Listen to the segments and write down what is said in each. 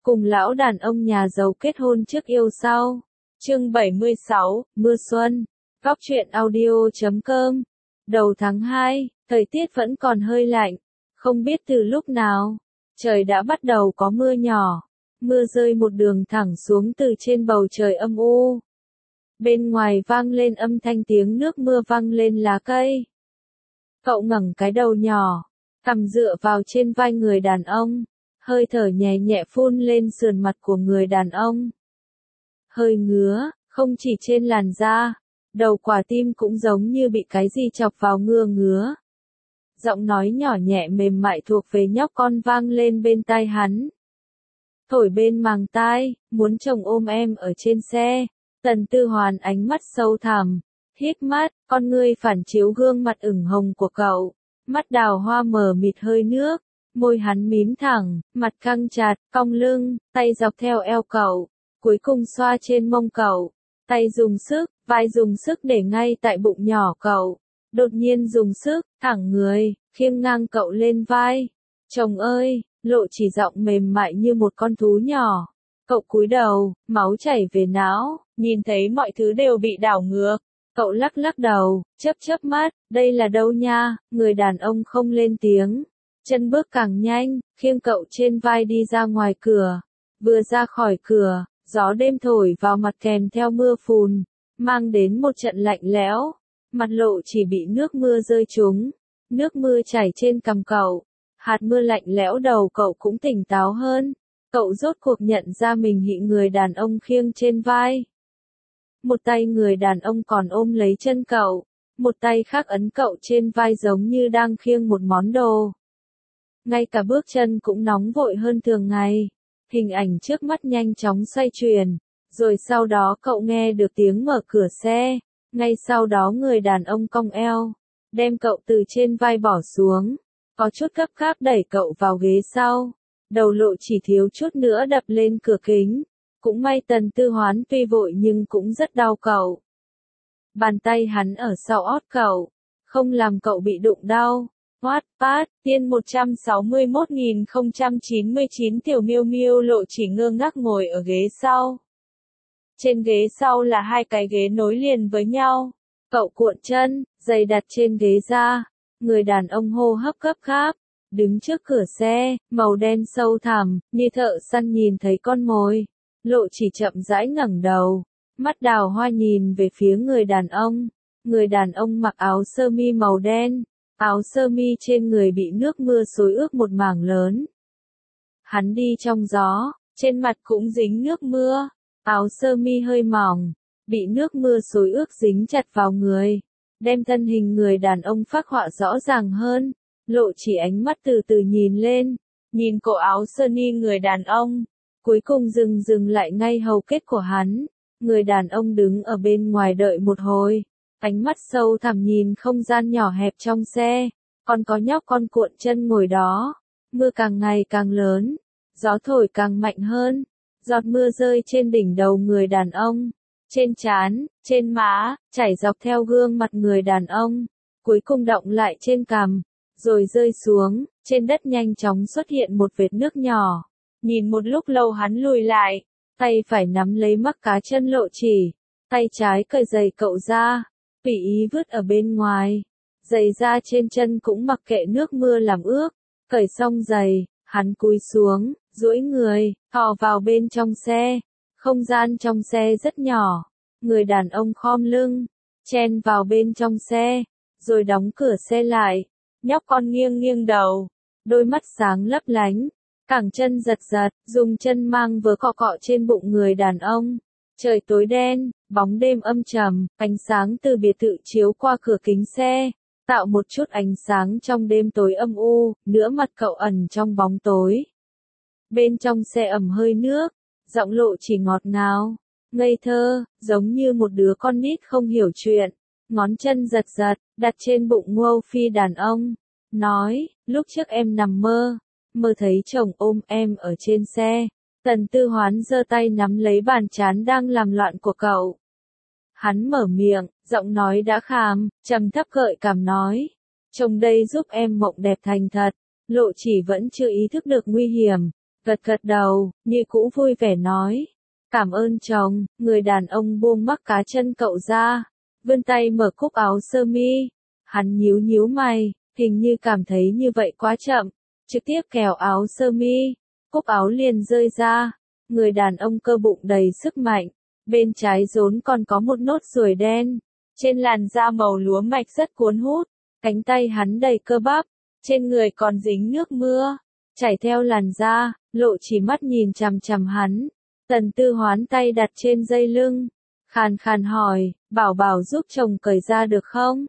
cùng lão đàn ông nhà giàu kết hôn trước yêu sau. Chương 76, Mưa Xuân. Góc truyện audio.com. Đầu tháng 2, thời tiết vẫn còn hơi lạnh. Không biết từ lúc nào, trời đã bắt đầu có mưa nhỏ. Mưa rơi một đường thẳng xuống từ trên bầu trời âm u. Bên ngoài vang lên âm thanh tiếng nước mưa văng lên lá cây. Cậu ngẩng cái đầu nhỏ, cằm dựa vào trên vai người đàn ông. Hơi thở nhẹ nhẹ phun lên sườn mặt của người đàn ông. Hơi ngứa, không chỉ trên làn da, đầu quả tim cũng giống như bị cái gì chọc vào ngứa. Giọng nói nhỏ nhẹ mềm mại thuộc về nhóc con vang lên bên tai hắn. Thổi bên màng tai, muốn chồng ôm em ở trên xe. Tần Tư Hoán ánh mắt sâu thẳm, híp mắt, con ngươi phản chiếu gương mặt ửng hồng của cậu. Mắt đào hoa mờ mịt hơi nước, môi hắn mím thẳng, mặt căng chặt, cong lưng, tay dọc theo eo cậu, cuối cùng xoa trên mông cậu. Tay dùng sức, vai dùng sức để ngay tại bụng nhỏ cậu. Đột nhiên dùng sức, thẳng người, khiêng ngang cậu lên vai. Chồng ơi, Lộ Chỉ giọng mềm mại như một con thú nhỏ. Cậu cúi đầu, máu chảy về não, nhìn thấy mọi thứ đều bị đảo ngược. Cậu lắc lắc đầu, chớp mắt, đây là đâu nha, người đàn ông không lên tiếng. Chân bước càng nhanh, khiêng cậu trên vai đi ra ngoài cửa. Vừa ra khỏi cửa, gió đêm thổi vào mặt kèm theo mưa phùn, mang đến một trận lạnh lẽo. Mặt Lộ Chỉ bị nước mưa rơi trúng, nước mưa chảy trên cằm cậu. Hạt mưa lạnh lẽo đầu cậu cũng tỉnh táo hơn. Cậu rốt cuộc nhận ra mình bị người đàn ông khiêng trên vai. Một tay người đàn ông còn ôm lấy chân cậu, một tay khác ấn cậu trên vai giống như đang khiêng một món đồ. Ngay cả bước chân cũng nóng vội hơn thường ngày. Hình ảnh trước mắt nhanh chóng xoay chuyển, rồi sau đó cậu nghe được tiếng mở cửa xe. Ngay sau đó người đàn ông cong eo, đem cậu từ trên vai bỏ xuống, có chút gấp gáp đẩy cậu vào ghế sau. Đầu Lộ Chỉ thiếu chút nữa đập lên cửa kính. Cũng may Tần Tư Hoán tuy vội nhưng cũng rất đau cậu. Bàn tay hắn ở sau ót cậu, không làm cậu bị đụng đau. Wattpad, tiên 161.099 Tiểu Miêu Miêu. Lộ Chỉ ngơ ngác ngồi ở ghế sau. Trên ghế sau là hai cái ghế nối liền với nhau. Cậu cuộn chân, giày đặt trên ghế ra. Người đàn ông hô hấp gấp gáp, đứng trước cửa xe, màu đen sâu thẳm, như thợ săn nhìn thấy con mồi. Lộ Chỉ chậm rãi ngẩng đầu, mắt đào hoa nhìn về phía người đàn ông. Người đàn ông mặc áo sơ mi màu đen, áo sơ mi trên người bị nước mưa xối ướt một mảng lớn. Hắn đi trong gió, trên mặt cũng dính nước mưa, áo sơ mi hơi mỏng, bị nước mưa xối ướt dính chặt vào người, đem thân hình người đàn ông phác họa rõ ràng hơn. Lộ Chỉ ánh mắt từ từ nhìn lên, nhìn cổ áo sơ mi người đàn ông, cuối cùng dừng lại ngay hầu kết của hắn. Người đàn ông đứng ở bên ngoài đợi một hồi, ánh mắt sâu thẳm nhìn không gian nhỏ hẹp trong xe, còn có nhóc con cuộn chân ngồi đó. Mưa càng ngày càng lớn, gió thổi càng mạnh hơn, giọt mưa rơi trên đỉnh đầu người đàn ông, trên trán, trên má, chảy dọc theo gương mặt người đàn ông, cuối cùng đọng lại trên cằm, rồi rơi xuống, trên đất nhanh chóng xuất hiện một vệt nước nhỏ. Nhìn một lúc lâu hắn lùi lại, tay phải nắm lấy mắc cá chân Lộ Chỉ, tay trái cởi giày cậu ra, tùy ý vứt ở bên ngoài. Giày da trên chân cũng mặc kệ nước mưa làm ướt. Cởi xong giày, hắn cúi xuống, duỗi người, thò vào bên trong xe. Không gian trong xe rất nhỏ. Người đàn ông khom lưng, chen vào bên trong xe, rồi đóng cửa xe lại. Nhóc con nghiêng đầu, đôi mắt sáng lấp lánh, cẳng chân giật, dùng chân mang vớ cọ trên bụng người đàn ông. Trời tối đen, bóng đêm âm trầm, ánh sáng từ biệt thự chiếu qua cửa kính xe, tạo một chút ánh sáng trong đêm tối âm u, nửa mặt cậu ẩn trong bóng tối. Bên trong xe ẩm hơi nước, giọng Lộ Chỉ ngọt ngào, ngây thơ, giống như một đứa con nít không hiểu chuyện. Ngón chân giật, đặt trên bụng Ngô Phi đàn ông, nói, lúc trước em nằm mơ thấy chồng ôm em ở trên xe. Tần Tư Hoán giơ tay nắm lấy bàn trán đang làm loạn của cậu. Hắn mở miệng, giọng nói đã khàm, trầm thấp gợi cảm nói, chồng đây giúp em mộng đẹp thành thật. Lộ Chỉ vẫn chưa ý thức được nguy hiểm, gật gật đầu, như cũ vui vẻ nói. Cảm ơn chồng, người đàn ông buông mắc cá chân cậu ra, vươn tay mở cúc áo sơ mi. Hắn nhíu nhíu mày, hình như cảm thấy như vậy quá chậm, trực tiếp kéo áo sơ mi, cúc áo liền rơi ra. Người đàn ông cơ bụng đầy sức mạnh, bên trái rốn còn có một nốt ruồi đen, trên làn da màu lúa mạch rất cuốn hút, cánh tay hắn đầy cơ bắp, trên người còn dính nước mưa, chảy theo làn da. Lộ chỉ mắt nhìn chằm chằm hắn. Tần Tư Hoán tay đặt trên dây lưng, khàn khàn hỏi, bảo bảo giúp chồng cởi ra được không?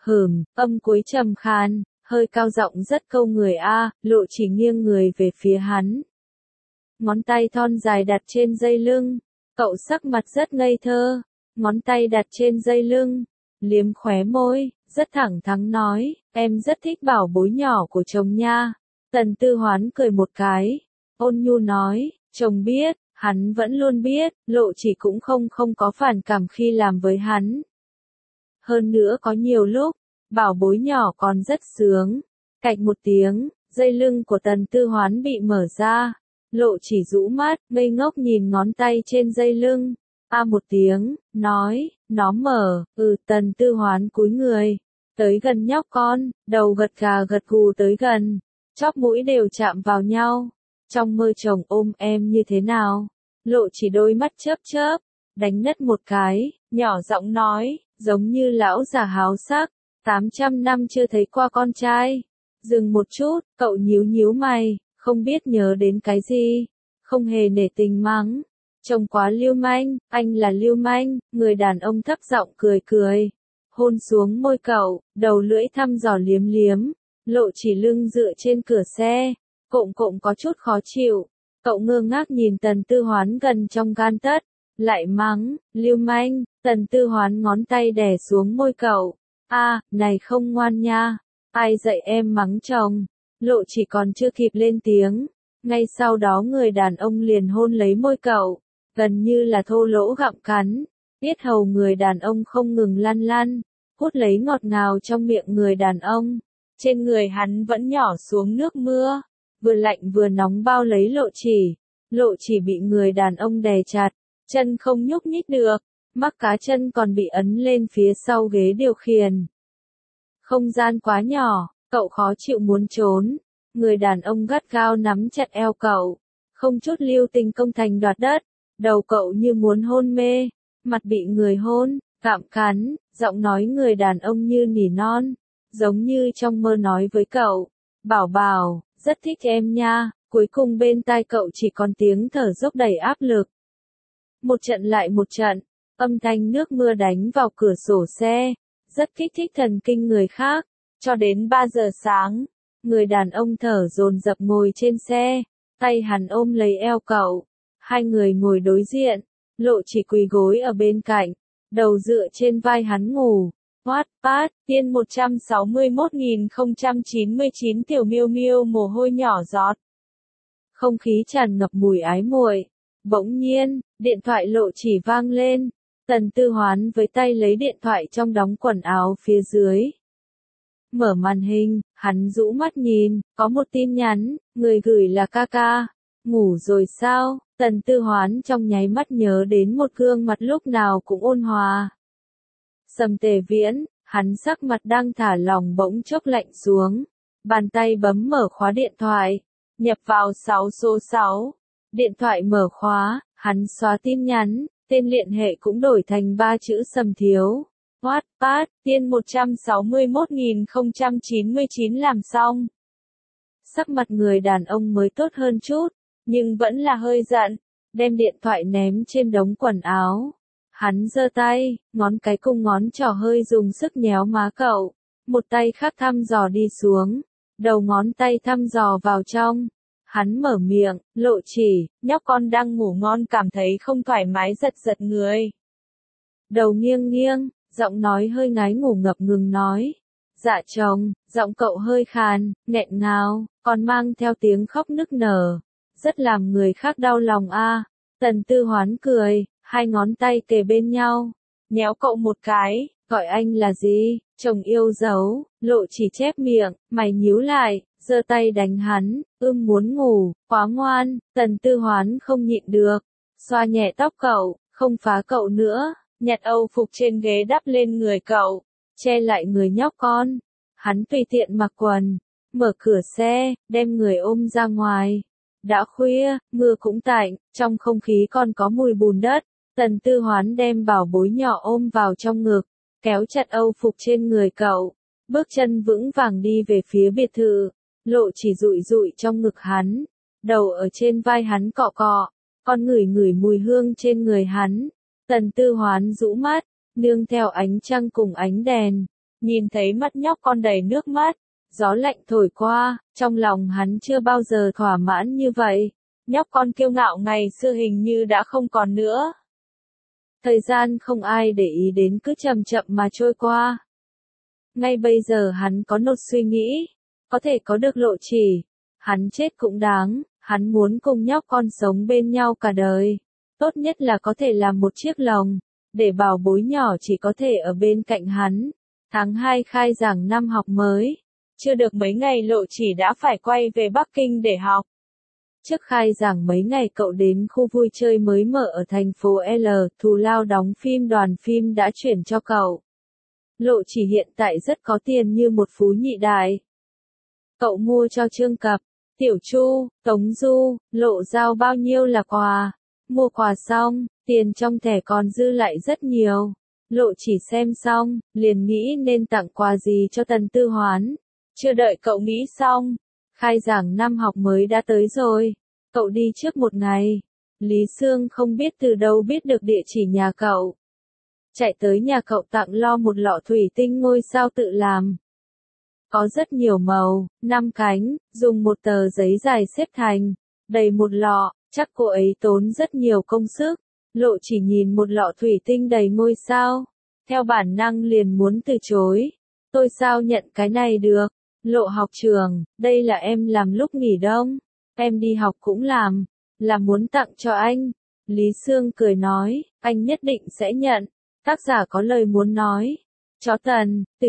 Âm cuối trầm khàn, hơi cao giọng rất câu người a. Lộ chỉ nghiêng người về phía hắn. Ngón tay thon dài đặt trên dây lưng, cậu sắc mặt rất ngây thơ, ngón tay đặt trên dây lưng, liếm khóe môi, rất thẳng thắn nói, em rất thích bảo bối nhỏ của chồng nha. Tần Tư Hoán cười một cái, ôn nhu nói, chồng biết, hắn vẫn luôn biết, Lộ chỉ cũng không có phản cảm khi làm với hắn. Hơn nữa có nhiều lúc, bảo bối nhỏ còn rất sướng. Cạch một tiếng, dây lưng của Tần Tư Hoán bị mở ra. Lộ chỉ rũ mắt, ngây ngốc nhìn ngón tay trên dây lưng. A một tiếng, nói, nó mở. Tần Tư Hoán cúi người, tới gần nhóc con, đầu gật gà gật gù tới gần, chóp mũi đều chạm vào nhau. Trong mơ chồng ôm em như thế nào? Lộ chỉ đôi mắt chớp chớp, đánh nấc một cái, nhỏ giọng nói, giống như lão già háo sắc, 800 năm chưa thấy qua con trai. Dừng một chút, cậu nhíu nhíu mày, không biết nhớ đến cái gì, không hề nể tình mắng. Chồng quá lưu manh, anh là lưu manh. Người đàn ông thấp giọng cười cười, hôn xuống môi cậu, đầu lưỡi thăm dò liếm liếm. Lộ chỉ lưng dựa trên cửa xe, cộm cộm có chút khó chịu. Cậu ngơ ngác nhìn Tần Tư Hoán gần trong gan tấc, lại mắng, lưu manh. Tần Tư Hoán ngón tay đè xuống môi cậu. Này không ngoan nha, ai dạy em mắng chồng? Lộ chỉ còn chưa kịp lên tiếng, ngay sau đó người đàn ông liền hôn lấy môi cậu, gần như là thô lỗ gặm cắn. Yết hầu người đàn ông không ngừng lăn lăn, hút lấy ngọt ngào trong miệng người đàn ông. Trên người hắn vẫn nhỏ xuống nước mưa, vừa lạnh vừa nóng bao lấy Lộ chỉ bị người đàn ông đè chặt, chân không nhúc nhích được, mắc cá chân còn bị ấn lên phía sau ghế điều khiển. Không gian quá nhỏ, cậu khó chịu muốn trốn. Người đàn ông gắt gao nắm chặt eo cậu, không chút lưu tình công thành đoạt đất. Đầu cậu như muốn hôn mê, mặt bị người hôn, gặm cắn, giọng nói người đàn ông như nỉ non, giống như trong mơ nói với cậu, bảo bảo, rất thích em nha. Cuối cùng bên tai cậu chỉ còn tiếng thở dốc đầy áp lực. Một trận lại một trận, âm thanh nước mưa đánh vào cửa sổ xe, rất kích thích thần kinh người khác. Cho đến 3 giờ sáng, người đàn ông thở dồn dập ngồi trên xe, tay hắn ôm lấy eo cậu. Hai người ngồi đối diện, Lộ chỉ quỳ gối ở bên cạnh, đầu dựa trên vai hắn ngủ. Wattpad, tiên 161.099 tiểu miêu miêu mồ hôi nhỏ giọt. Không khí tràn ngập mùi ái muội. Bỗng nhiên, điện thoại Lộ chỉ vang lên. Tần Tư Hoán với tay lấy điện thoại trong đóng quần áo phía dưới. Mở màn hình, hắn rũ mắt nhìn, có một tin nhắn, người gửi là Kaka. Ngủ rồi sao? Tần Tư Hoán trong nháy mắt nhớ đến một gương mặt lúc nào cũng ôn hòa. Sầm Tề Viễn, hắn sắc mặt đang thả lỏng bỗng chốc lạnh xuống. Bàn tay bấm mở khóa điện thoại, nhập vào 6 số 6. Điện thoại mở khóa, hắn xóa tin nhắn, tên liên hệ cũng đổi thành 3 chữ Sầm Thiếu. Wattpad, tiên 161.099 làm xong. Sắc mặt người đàn ông mới tốt hơn chút, nhưng vẫn là hơi giận, đem điện thoại ném trên đống quần áo. Hắn giơ tay, ngón cái cùng ngón trỏ hơi dùng sức nhéo má cậu, một tay khác thăm dò đi xuống, đầu ngón tay thăm dò vào trong. Hắn mở miệng, Lộ chỉ, nhóc con đang ngủ ngon cảm thấy không thoải mái giật giật người. Đầu nghiêng nghiêng, giọng nói hơi ngái ngủ ngập ngừng nói. Dạ chồng, giọng cậu hơi khàn, nghẹn ngào, còn mang theo tiếng khóc nức nở. Rất làm người khác đau lòng a. Tần Tư Hoán cười, hai ngón tay kề bên nhau, nhéo cậu một cái, gọi anh là gì? Chồng yêu dấu. Lộ chỉ chép miệng, mày nhíu lại, giơ tay đánh hắn, muốn ngủ, quá ngoan, Tần Tư Hoán không nhịn được, xoa nhẹ tóc cậu, không phá cậu nữa, nhặt âu phục trên ghế đắp lên người cậu, che lại người nhóc con. Hắn tùy tiện mặc quần, mở cửa xe, đem người ôm ra ngoài. Đã khuya, mưa cũng tạnh, trong không khí còn có mùi bùn đất. Tần Tư Hoán đem bảo bối nhỏ ôm vào trong ngực, kéo chặt âu phục trên người cậu, bước chân vững vàng đi về phía biệt thự. Lộ chỉ rụi rụi trong ngực hắn, đầu ở trên vai hắn cọ cọ, con ngửi ngửi mùi hương trên người hắn. Tần Tư Hoán rũ mắt, nương theo ánh trăng cùng ánh đèn, nhìn thấy mắt nhóc con đầy nước mắt, gió lạnh thổi qua, trong lòng hắn chưa bao giờ thỏa mãn như vậy. Nhóc con kiêu ngạo ngày xưa hình như đã không còn nữa. Thời gian không ai để ý đến cứ chậm chậm mà trôi qua. Ngay bây giờ hắn có một suy nghĩ, có thể có được Lộ Chỉ, hắn chết cũng đáng, hắn muốn cùng nhóc con sống bên nhau cả đời. Tốt nhất là có thể làm một chiếc lồng, để bảo bối nhỏ chỉ có thể ở bên cạnh hắn. Tháng 2 khai giảng năm học mới, chưa được mấy ngày Lộ Chỉ đã phải quay về Bắc Kinh để học. Trước khai giảng mấy ngày cậu đến khu vui chơi mới mở ở thành phố L, thù lao đóng phim đoàn phim đã chuyển cho cậu. Lộ Chỉ hiện tại rất có tiền như một phú nhị đại. Cậu mua cho Trương Cập, Tiểu Chu, Tống Du, Lộ giao bao nhiêu là quà. Mua quà xong, tiền trong thẻ còn dư lại rất nhiều. Lộ Chỉ xem xong, liền nghĩ nên tặng quà gì cho Tần Tư Hoán. Chưa đợi cậu nghĩ xong, khai giảng năm học mới đã tới rồi. Cậu đi trước một ngày. Lý Sương không biết từ đâu biết được địa chỉ nhà cậu. Chạy tới nhà cậu tặng lo một lọ thủy tinh ngôi sao tự làm. Có rất nhiều màu, 5 cánh, dùng một tờ giấy dài xếp thành, đầy một lọ, chắc cô ấy tốn rất nhiều công sức. Lộ Chỉ nhìn một lọ thủy tinh đầy ngôi sao, theo bản năng liền muốn từ chối. Tôi sao nhận cái này được? Lộ học trường, đây là em làm lúc nghỉ đông, em đi học cũng làm, là muốn tặng cho anh. Lý Sương cười nói, anh nhất định sẽ nhận. Tác giả có lời muốn nói. Chó Tần, từ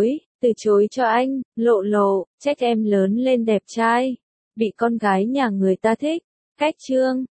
chối cho anh. Lộ, trách em lớn lên đẹp trai, bị con gái nhà người ta thích. Cách chương